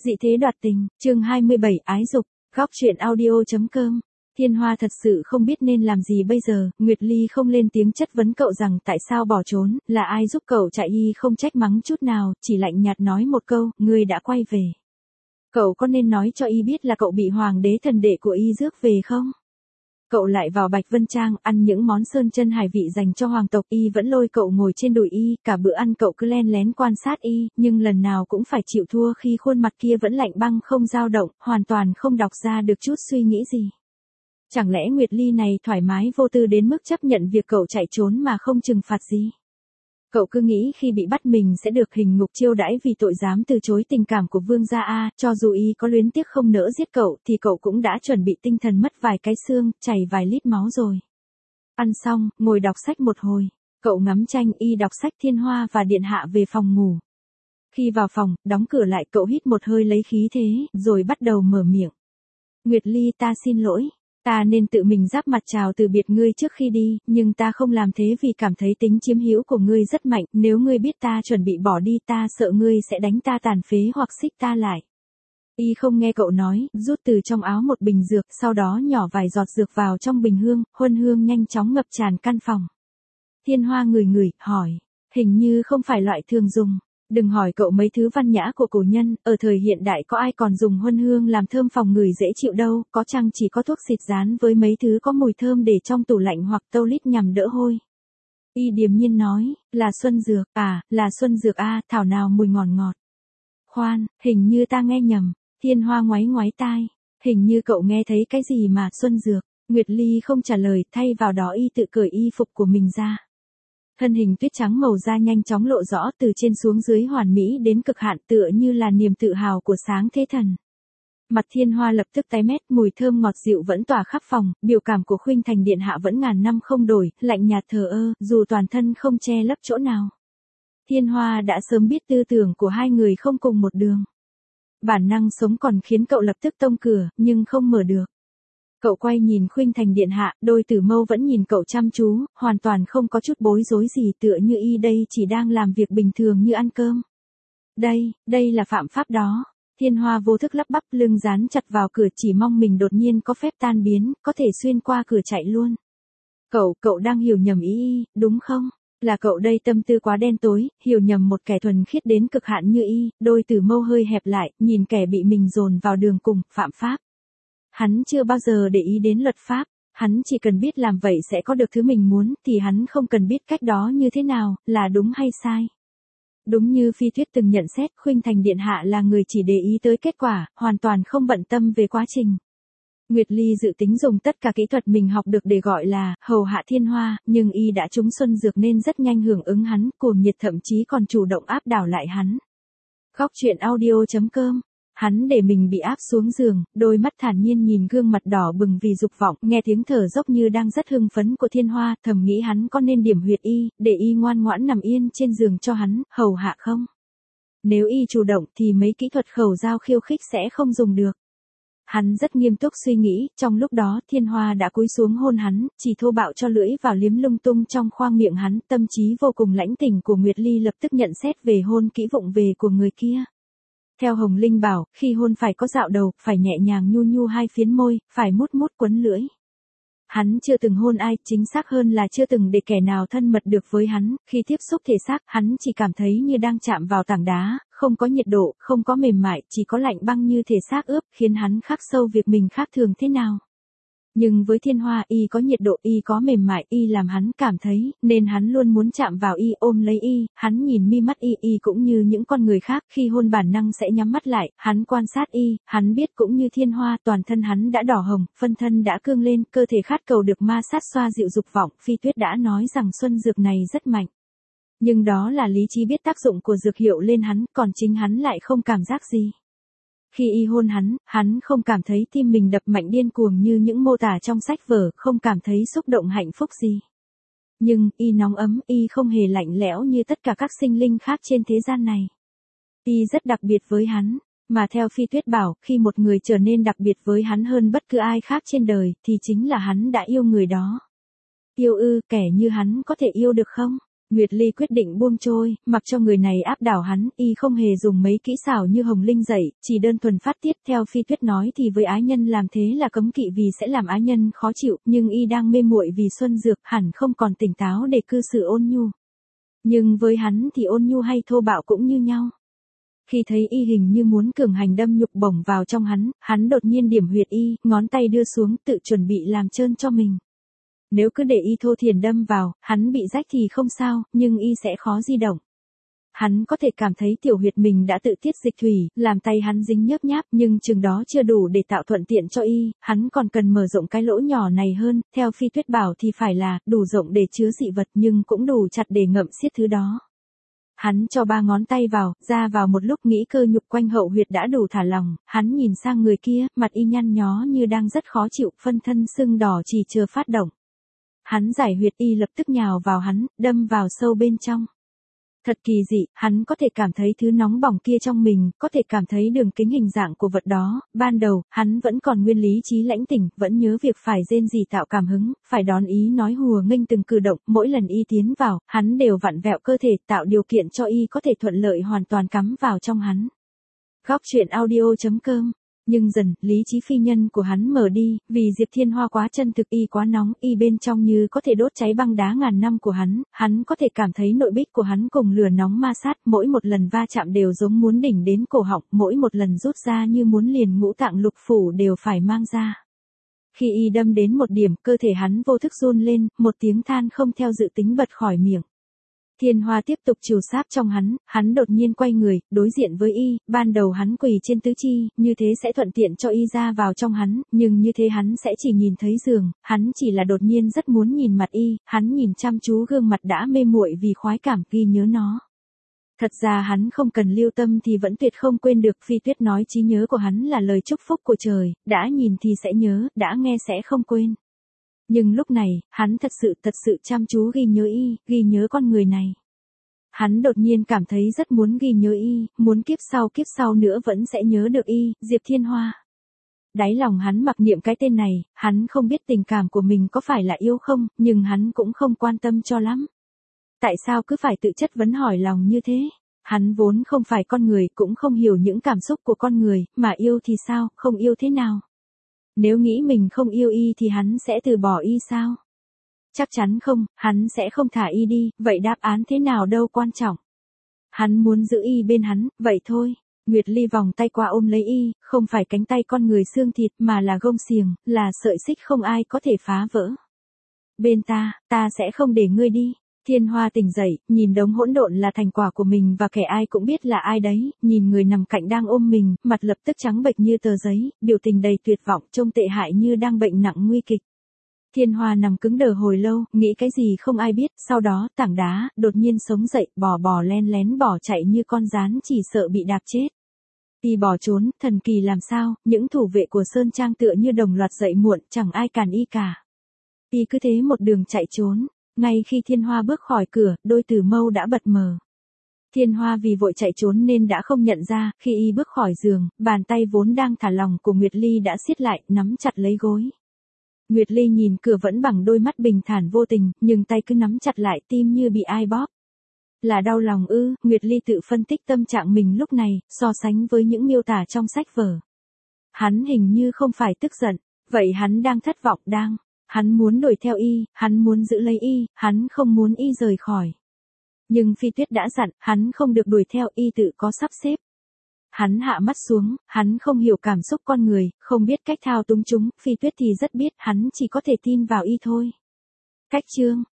Dị thế đoạt tình, chương 27, ái dục, góc truyện audio.com. Thiên Hoa thật sự không biết nên làm gì bây giờ, Nguyệt Ly không lên tiếng chất vấn cậu rằng tại sao bỏ trốn, là ai giúp cậu chạy, y không trách mắng chút nào, chỉ lạnh nhạt nói một câu, ngươi đã quay về. Cậu có nên nói cho y biết là cậu bị hoàng đế thần đệ của y rước về không? Cậu lại vào Bạch Vân Trang ăn những món sơn chân hải vị dành cho hoàng tộc, y vẫn lôi cậu ngồi trên đùi y, cả bữa ăn cậu cứ len lén quan sát y, nhưng lần nào cũng phải chịu thua khi khuôn mặt kia vẫn lạnh băng không dao động, hoàn toàn không đọc ra được chút suy nghĩ gì. Chẳng lẽ Nguyệt Ly này thoải mái vô tư đến mức chấp nhận việc cậu chạy trốn mà không trừng phạt gì? Cậu cứ nghĩ khi bị bắt mình sẽ được hình ngục chiêu đãi vì tội dám từ chối tình cảm của vương gia a, cho dù y có luyến tiếc không nỡ giết cậu thì cậu cũng đã chuẩn bị tinh thần mất vài cái xương, chảy vài lít máu rồi. Ăn xong, ngồi đọc sách một hồi, cậu ngắm tranh, y đọc sách Thiên Hoa và Điện Hạ về phòng ngủ. Khi vào phòng, đóng cửa lại, cậu hít một hơi lấy khí thế, rồi bắt đầu mở miệng. Nguyệt Ly, ta xin lỗi. Ta nên tự mình giáp mặt chào từ biệt ngươi trước khi đi, nhưng ta không làm thế vì cảm thấy tính chiếm hữu của ngươi rất mạnh, nếu ngươi biết ta chuẩn bị bỏ đi ta sợ ngươi sẽ đánh ta tàn phế hoặc xích ta lại. Y không nghe cậu nói, rút từ trong áo một bình dược, sau đó nhỏ vài giọt dược vào trong bình hương, huân hương nhanh chóng ngập tràn căn phòng. Thiên Hoa ngửi, hỏi, hình như không phải loại thường dùng. Đừng hỏi cậu mấy thứ văn nhã của cổ nhân, ở thời hiện đại có ai còn dùng huân hương làm thơm phòng ngửi dễ chịu đâu, có chăng chỉ có thuốc xịt dán với mấy thứ có mùi thơm để trong tủ lạnh hoặc tâu lít nhằm đỡ hôi. Y điềm nhiên nói, là xuân dược, là xuân dược thảo nào mùi ngọt ngọt. Khoan, hình như ta nghe nhầm. Thiên Hoa ngoáy tai, hình như cậu nghe thấy cái gì mà xuân dược. Nguyệt Ly không trả lời, thay vào đó y tự cởi y phục của mình ra. Thân hình tuyết trắng màu da nhanh chóng lộ rõ, từ trên xuống dưới hoàn mỹ đến cực hạn, tựa như là niềm tự hào của sáng thế thần. Mặt Thiên Hoa lập tức tái mét, mùi thơm ngọt dịu vẫn tỏa khắp phòng, biểu cảm của Khuynh Thành điện hạ vẫn ngàn năm không đổi, lạnh nhạt thờ ơ, dù toàn thân không che lấp chỗ nào. Thiên Hoa đã sớm biết tư tưởng của hai người không cùng một đường. Bản năng sống còn khiến cậu lập tức tông cửa, nhưng không mở được. Cậu quay nhìn Khuynh Thành điện hạ, đôi tử mâu vẫn nhìn cậu chăm chú, hoàn toàn không có chút bối rối gì, tựa như y đây chỉ đang làm việc bình thường như ăn cơm. Đây là phạm pháp đó. Thiên Hoa vô thức lắp bắp, lưng dán chặt vào cửa, chỉ mong mình đột nhiên có phép tan biến, có thể xuyên qua cửa chạy luôn. Cậu đang hiểu nhầm y, đúng không? Là cậu đây tâm tư quá đen tối, hiểu nhầm một kẻ thuần khiết đến cực hạn như y, đôi tử mâu hơi hẹp lại, nhìn kẻ bị mình dồn vào đường cùng, phạm pháp. Hắn chưa bao giờ để ý đến luật pháp, hắn chỉ cần biết làm vậy sẽ có được thứ mình muốn, thì hắn không cần biết cách đó như thế nào, là đúng hay sai. Đúng như Phi Tuyết từng nhận xét, Khuynh Thành điện hạ là người chỉ để ý tới kết quả, hoàn toàn không bận tâm về quá trình. Nguyệt Ly dự tính dùng tất cả kỹ thuật mình học được để gọi là hầu hạ Thiên Hoa, nhưng y đã trúng xuân dược nên rất nhanh hưởng ứng hắn, cuồng nhiệt thậm chí còn chủ động áp đảo lại hắn. Góc truyện audio.com. Hắn để mình bị áp xuống giường, đôi mắt thản nhiên nhìn gương mặt đỏ bừng vì dục vọng, nghe tiếng thở dốc như đang rất hưng phấn của Thiên Hoa, thầm nghĩ hắn có nên điểm huyệt y, để y ngoan ngoãn nằm yên trên giường cho hắn, hầu hạ không? Nếu y chủ động thì mấy kỹ thuật khẩu giao khiêu khích sẽ không dùng được. Hắn rất nghiêm túc suy nghĩ, trong lúc đó Thiên Hoa đã cúi xuống hôn hắn, chỉ thô bạo cho lưỡi vào liếm lung tung trong khoang miệng hắn, tâm trí vô cùng lãnh tỉnh của Nguyệt Ly lập tức nhận xét về hôn kỹ vụng về của người kia. Theo Hồng Linh bảo, khi hôn phải có dạo đầu, phải nhẹ nhàng nhu nhu hai phiến môi, phải mút quấn lưỡi. Hắn chưa từng hôn ai, chính xác hơn là chưa từng để kẻ nào thân mật được với hắn, khi tiếp xúc thể xác, hắn chỉ cảm thấy như đang chạm vào tảng đá, không có nhiệt độ, không có mềm mại, chỉ có lạnh băng như thể xác ướp, khiến hắn khắc sâu việc mình khác thường thế nào. Nhưng với Thiên Hoa, y có nhiệt độ, y có mềm mại, y làm hắn cảm thấy, nên hắn luôn muốn chạm vào y, ôm lấy y, hắn nhìn mi mắt y cũng như những con người khác, khi hôn bản năng sẽ nhắm mắt lại, hắn quan sát y, hắn biết cũng như Thiên Hoa, toàn thân hắn đã đỏ hồng, phân thân đã cương lên, cơ thể khát cầu được ma sát xoa dịu dục vọng, Phi Tuyết đã nói rằng xuân dược này rất mạnh. Nhưng đó là lý trí biết tác dụng của dược hiệu lên hắn, còn chính hắn lại không cảm giác gì. Khi y hôn hắn không cảm thấy tim mình đập mạnh điên cuồng như những mô tả trong sách vở, không cảm thấy xúc động hạnh phúc gì. Nhưng, y nóng ấm, y không hề lạnh lẽo như tất cả các sinh linh khác trên thế gian này. Y rất đặc biệt với hắn, mà theo Phi Tuyết bảo, khi một người trở nên đặc biệt với hắn hơn bất cứ ai khác trên đời, thì chính là hắn đã yêu người đó. Yêu ư, kẻ như hắn có thể yêu được không? Nguyệt Ly quyết định buông trôi, mặc cho người này áp đảo hắn, y không hề dùng mấy kỹ xảo như Hồng Linh dạy, chỉ đơn thuần phát tiết. Theo Phi Tuyết nói thì với ái nhân làm thế là cấm kỵ vì sẽ làm ái nhân khó chịu, nhưng y đang mê muội vì xuân dược, hẳn không còn tỉnh táo để cư xử ôn nhu. Nhưng với hắn thì ôn nhu hay thô bạo cũng như nhau. Khi thấy y hình như muốn cường hành đâm nhục bổng vào trong hắn đột nhiên điểm huyệt y, ngón tay đưa xuống tự chuẩn bị làm trơn cho mình. Nếu cứ để y thô thiển đâm vào, hắn bị rách thì không sao, nhưng y sẽ khó di động. Hắn có thể cảm thấy tiểu huyệt mình đã tự tiết dịch thủy, làm tay hắn dính nhớp nháp, nhưng chừng đó chưa đủ để tạo thuận tiện cho y, hắn còn cần mở rộng cái lỗ nhỏ này hơn. Theo Phi Tuyết bảo thì phải là đủ rộng để chứa dị vật nhưng cũng đủ chặt để ngậm xiết thứ đó. Hắn cho 3 ngón tay vào, ra vào một lúc nghĩ cơ nhục quanh hậu huyệt đã đủ thả lỏng, hắn nhìn sang người kia, mặt y nhăn nhó như đang rất khó chịu, phân thân sưng đỏ chỉ chờ phát động. Hắn giải huyệt y lập tức nhào vào hắn, đâm vào sâu bên trong. Thật kỳ dị, hắn có thể cảm thấy thứ nóng bỏng kia trong mình, có thể cảm thấy đường kính hình dạng của vật đó. Ban đầu, hắn vẫn còn nguyên lý trí lãnh tỉnh, vẫn nhớ việc phải rên rỉ tạo cảm hứng, phải đón ý nói hùa nghênh từng cử động. Mỗi lần y tiến vào, hắn đều vặn vẹo cơ thể, tạo điều kiện cho y có thể thuận lợi hoàn toàn cắm vào trong hắn. Góc truyện audio.com. Nhưng dần, lý trí phi nhân của hắn mở đi, vì Diệp Thiên Hoa quá chân thực, y quá nóng, y bên trong như có thể đốt cháy băng đá ngàn năm của hắn có thể cảm thấy nội bích của hắn cùng lửa nóng ma sát, mỗi một lần va chạm đều giống muốn đỉnh đến cổ họng, mỗi một lần rút ra như muốn liền ngũ tạng lục phủ đều phải mang ra. Khi y đâm đến một điểm, cơ thể hắn vô thức run lên, một tiếng than không theo dự tính bật khỏi miệng. Thiên Hoa tiếp tục trù sáp trong hắn đột nhiên quay người, đối diện với y, ban đầu hắn quỳ trên tứ chi, như thế sẽ thuận tiện cho y ra vào trong hắn, nhưng như thế hắn sẽ chỉ nhìn thấy giường, hắn chỉ là đột nhiên rất muốn nhìn mặt y, hắn nhìn chăm chú gương mặt đã mê muội vì khoái cảm, ghi nhớ nó. Thật ra hắn không cần lưu tâm thì vẫn tuyệt không quên được. Phi Tuyết nói trí nhớ của hắn là lời chúc phúc của trời, đã nhìn thì sẽ nhớ, đã nghe sẽ không quên. Nhưng lúc này, hắn thật sự chăm chú ghi nhớ y, ghi nhớ con người này. Hắn đột nhiên cảm thấy rất muốn ghi nhớ y, muốn kiếp sau nữa vẫn sẽ nhớ được y, Diệp Thiên Hoa. Đáy lòng hắn mặc niệm cái tên này, hắn không biết tình cảm của mình có phải là yêu không, nhưng hắn cũng không quan tâm cho lắm. Tại sao cứ phải tự chất vấn hỏi lòng như thế? Hắn vốn không phải con người, cũng không hiểu những cảm xúc của con người, mà yêu thì sao, không yêu thế nào? Nếu nghĩ mình không yêu y thì hắn sẽ từ bỏ y sao? Chắc chắn không, hắn sẽ không thả y đi, vậy đáp án thế nào đâu quan trọng. Hắn muốn giữ y bên hắn, vậy thôi. Nguyệt Ly vòng tay qua ôm lấy y, không phải cánh tay con người xương thịt mà là gông xiềng, là sợi xích không ai có thể phá vỡ. Bên ta sẽ không để ngươi đi. Thiên Hoa tỉnh dậy, nhìn đống hỗn độn là thành quả của mình và kẻ ai cũng biết là ai đấy, nhìn người nằm cạnh đang ôm mình, mặt lập tức trắng bệch như tờ giấy, biểu tình đầy tuyệt vọng, trông tệ hại như đang bệnh nặng nguy kịch. Thiên Hoa nằm cứng đờ hồi lâu, nghĩ cái gì không ai biết, sau đó tảng đá đột nhiên sống dậy, bò len lén bỏ chạy như con gián chỉ sợ bị đạp chết. Y bỏ trốn, thần kỳ làm sao, những thủ vệ của Sơn Trang tựa như đồng loạt dậy muộn, chẳng ai cản y cả. Y cứ thế một đường chạy trốn. Ngay khi Thiên Hoa bước khỏi cửa, đôi tử mâu đã bật mờ. Thiên Hoa vì vội chạy trốn nên đã không nhận ra, khi y bước khỏi giường, bàn tay vốn đang thả lỏng của Nguyệt Ly đã siết lại, nắm chặt lấy gối. Nguyệt Ly nhìn cửa vẫn bằng đôi mắt bình thản vô tình, nhưng tay cứ nắm chặt lại, tim như bị ai bóp. Là đau lòng ư? Nguyệt Ly tự phân tích tâm trạng mình lúc này, so sánh với những miêu tả trong sách vở. Hắn hình như không phải tức giận, vậy hắn đang thất vọng Hắn muốn đuổi theo y, hắn muốn giữ lấy y, hắn không muốn y rời khỏi. Nhưng Phi Tuyết đã dặn, hắn không được đuổi theo, y tự có sắp xếp. Hắn hạ mắt xuống, hắn không hiểu cảm xúc con người, không biết cách thao túng chúng, Phi Tuyết thì rất biết, hắn chỉ có thể tin vào y thôi. Cách chương